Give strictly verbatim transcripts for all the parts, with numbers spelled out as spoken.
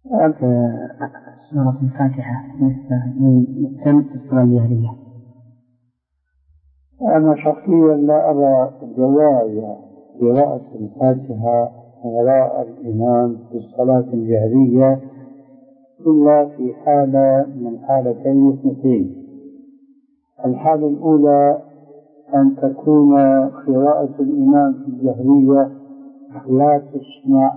سورة الفاتحة من كم السورة الجهرية؟ أنا شخصيا لا أرى جواز قراءة الفاتحة وراء الإمام في الصلاة الجهرية إلا في حالة من حالتين اثنتين. الحالة الأولى أن تكون قراءة الإمام في الجهرية لا تسمع،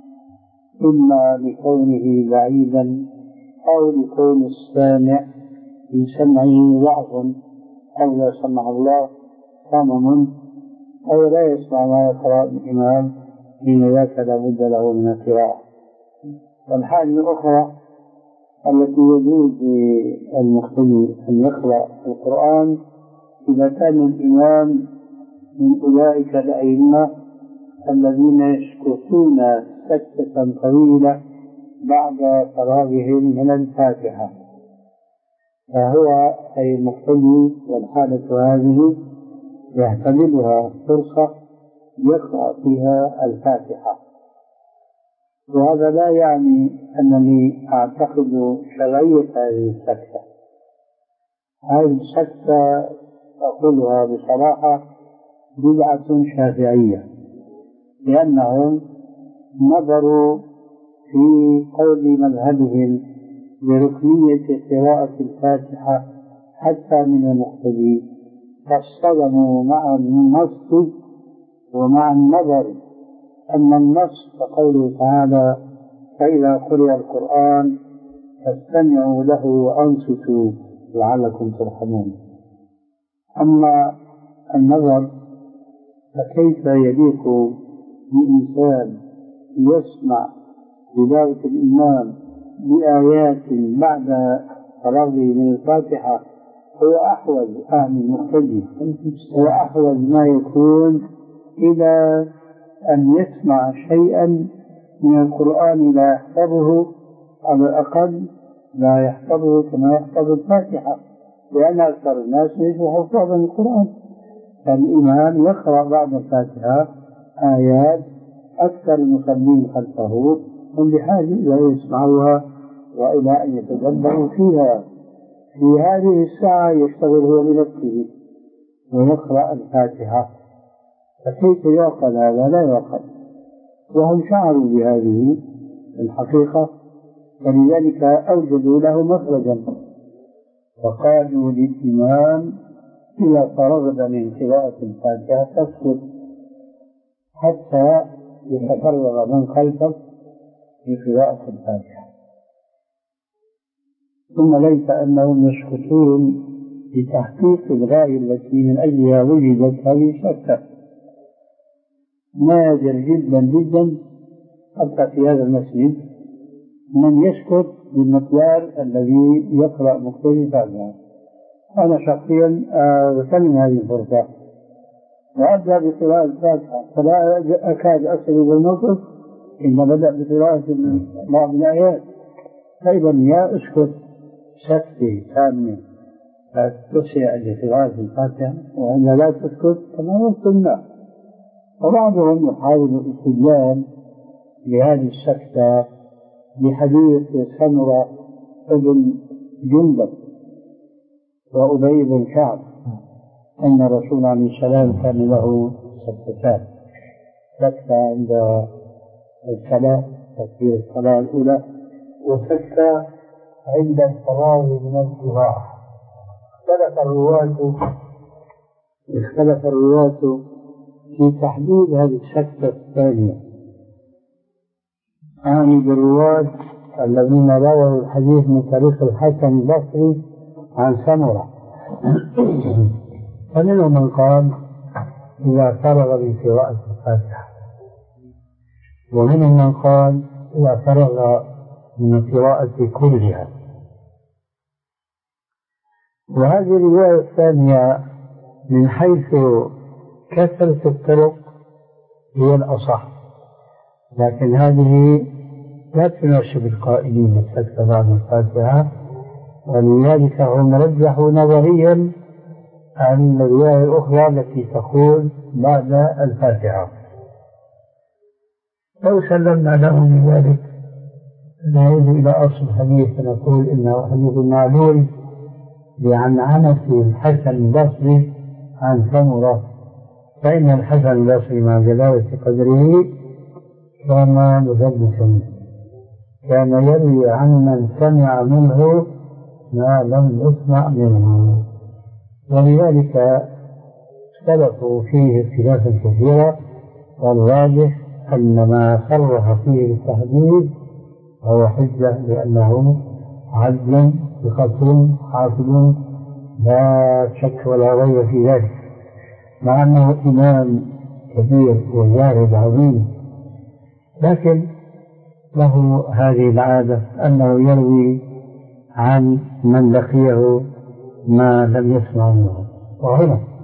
إما لكونه بعيدا أو لكون السامع في سمعه ضعف أو لا سمع الله صمم أو لا يسمع ما يقرأ الإمام، حين ذاك لا بد له من القراءة. والحالة الأخرى التي يجوز للمقتدي أن يقرأ القرآن إذا كان الإمام من أولئك الأئمة الذين يسكتون سكتة طويلة بعد فراغهم من الفاتحة، فهو أي المقتدي والحالة هذه يحتملها فرصة يقرأ فيها الفاتحة. وهذا لا يعني أنني أعتقد شرعية هذه السكتة. هذه السكتة أقولها بصراحة بدعة شافعية، لأنهم نظروا في قول مذهبهم بركنية قراءة الفاتحة حتى من المقتدي، فاصطدموا مع النص ومع النظر أن النص كقوله تعالى: فإذا قرئ القرآن فاستمعوا له وأنصتوا لعلكم ترحمون. أما النظر فكيف يليق بإنسان يسمع تلاوة الإمام بآيات بعد فراغه من الفاتحة؟ هو أحوج أهل المقتدي هو أحوج ما يكون إلى أن يسمع شيئا من القرآن لا يحفظه، على الأقل لا يحفظه كما يحفظ الفاتحة، لأن أكثر الناس ليس حفاظا القرآن. فالإمام يقرأ بعد الفاتحة آيات أكثر المصلين خلفه هم بحاجة إلى يسمعوها وإلى أن يتدبروا فيها. في هذه الساعة يشتغل هو لنفسه ويقرأ الفاتحة، فكيف يعقل هذا؟ لا يعقل. وهم شعروا بهذه الحقيقة، ولذلك أوجدوا له مخرجا، وقالوا للإمام: إذا فرغت من قراءة الفاتحة فاسكت حتى يتفرغ من خلفك في قراءة الفاتحة. ثم ليس أنهم يسكتون لتحقيق الغاية التي من أجلها وجدت هذه السكتة. نادر جدا جدا حتى في هذا المسجد من يسكت بالمقدار الذي يقرأ مقتدي فاتحة. أنا شخصيا أغتنم هذه الفرصة وأبدأ بقراءة الفاتحة، فلا أكاد أصل إلى الموقف إلا بدأ بقراءة بعض الآيات. أيضا يا أسكت سكتة تامة تسع لقراءة الفاتحة، وإلا لا تسكت كما وصلنا. وبعضهم يحاول الاستدلال لهذه السكتة بحديث سمرة ابن جندب وأبي بن كعب أن الرسول عليه السلام كان له سكتان: سكتة عند الصلاة تكبير الصلاة الأولى، وسكتة عند الفراغ من القراءة. اختلف الرواة اختلف الرواة في تحديد هذه السكتة الثانية، يعني بالرواة الذين رووا الحديث من طريق الحسن البصري عن سمرة. فمنهم من قال إذا فرغ من قراءة الفاتحة، ومنهم من قال إذا فرغ من القراءة كلها. وهذه الرواية الثانية من حيث كثرة الطرق هي الأصح، لكن هذه لا تناسب القائلين السكتة بعد الفاتحة، ولذلك هم رجحوا نظريا عن الرواية الأخرى التي تقول بعد الفاتحة. لو سلمنا لهم ذلك نعود إلى أصل الحديث فنقول إنه حديث معلول لعنعنة الحسن البصري عن سمرة، فإن الحسن البصري مع جلالة قدره كان مدلسا، كان يروي عمن سمع منه ما لم يسمع منه، ولذلك اختلفوا فيه اختلافا كثيرا، والراجح أن ما صرح فيه بالتحديد هو حجة لأنه عدل بقتل حافظ لا شك ولا ريب في ذلك، مع أنه إمام كبير وزاهد عظيم، لكن له هذه العادة أنه يروي عن من لقيه ما لم يسمع منه. وهنا